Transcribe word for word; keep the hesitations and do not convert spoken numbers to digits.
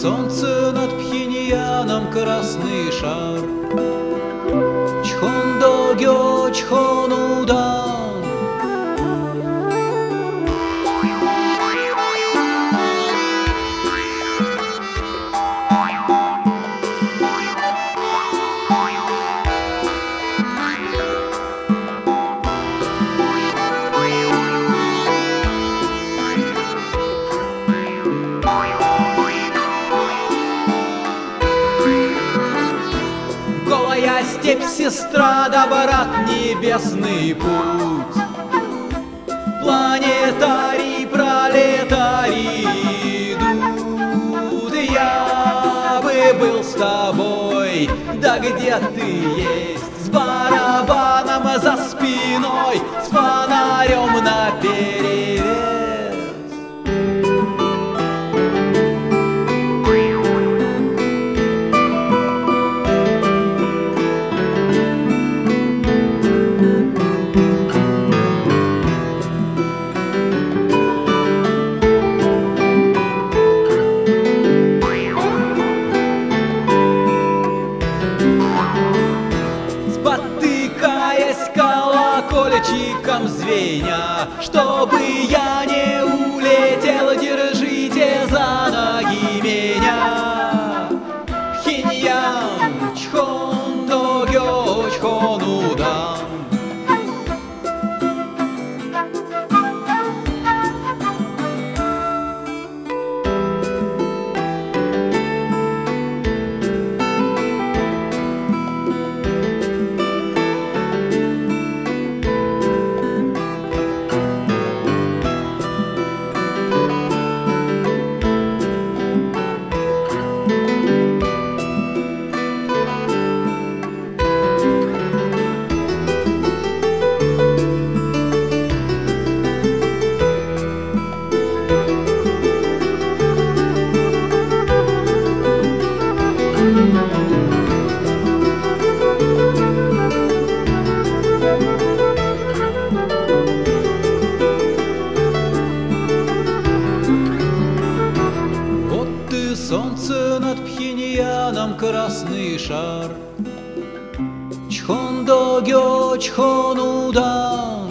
солнце над Пхеньяном, красный шар. Чхон-до-гё, Чхон-удан. Голая степь, сестра, да брат, небесный путь. Планетарий, пролетарий идут. Я бы был с тобой, да где ты есть? С барабаном за спиной, с фонарем наперевес. Колокольчиком звеня, чтобы я не улетел, держите за ноги меня. Пхеньян, Чхон-до-гё, Чхон-удан. Солнце над Пхеньяном, красный шар. Чхон-до-гё, Чхон-удан.